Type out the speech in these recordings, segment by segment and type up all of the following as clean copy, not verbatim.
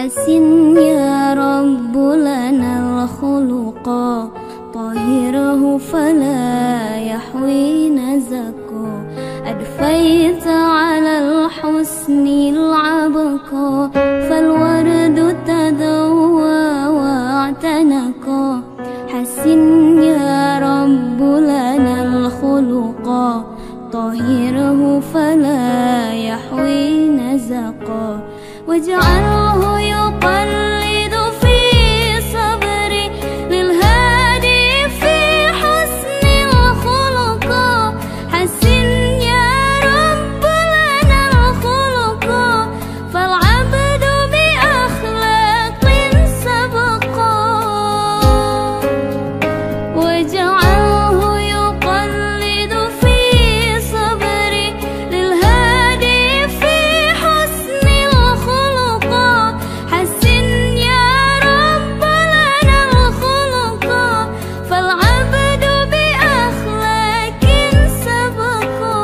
حسن يا رب لنا الخلقا، طهره فلا يحوي نزكا. أدفيت على الحسن العبقا، فالورد تدوى واعتنقا. حسن يا رب لنا الخلقا، طهره فلا يحوي نزقا. واجعله يقلد في صبري للهادي في حسن الخلقا. حسن يا رب لنا الخلقا، فالعبد بأخلاق سبقا. واجعله يقلد في صبري للهادي في حسن الخلقا. حسن يا رب لنا الخلقا، فالعبد بأخلاق سبقا.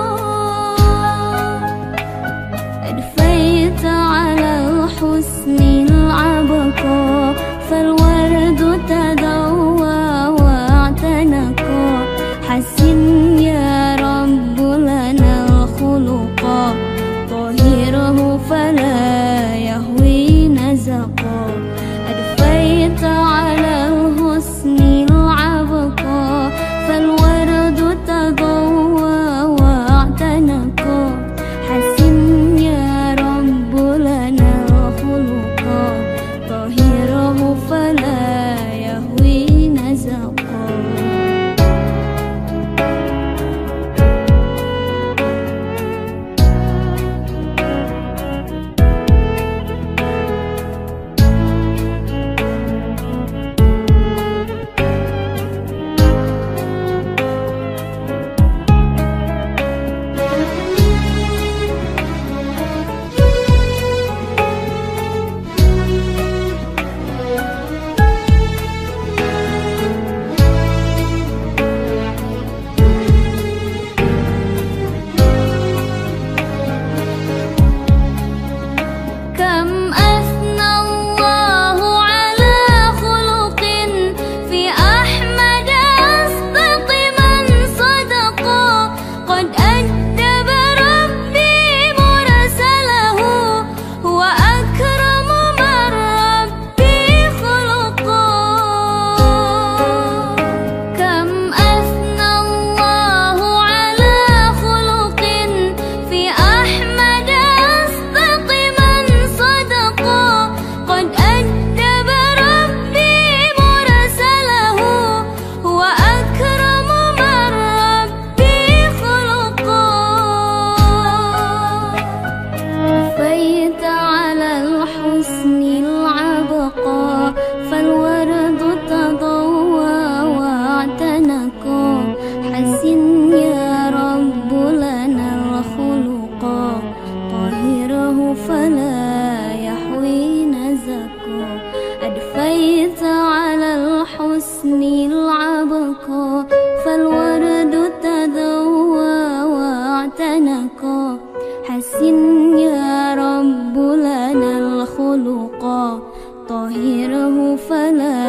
أدفيت على الحسن العبقا، فالورد تدوى واعتنقا. حسن يا رب لنا الخلقا، طهره فلا يهوي نزقا. أدفيت على الحسن العبقا، فالورد تضوى واعتنقا. حسن يا رب لنا الخلقا، طهره فلا يهوي نزقا. فلا يحوي نزقا. أدفيت على الحسن العبقا، فالورد تدوى واعتنقا. حسن يا رب لنا الخلقا، طهره فلا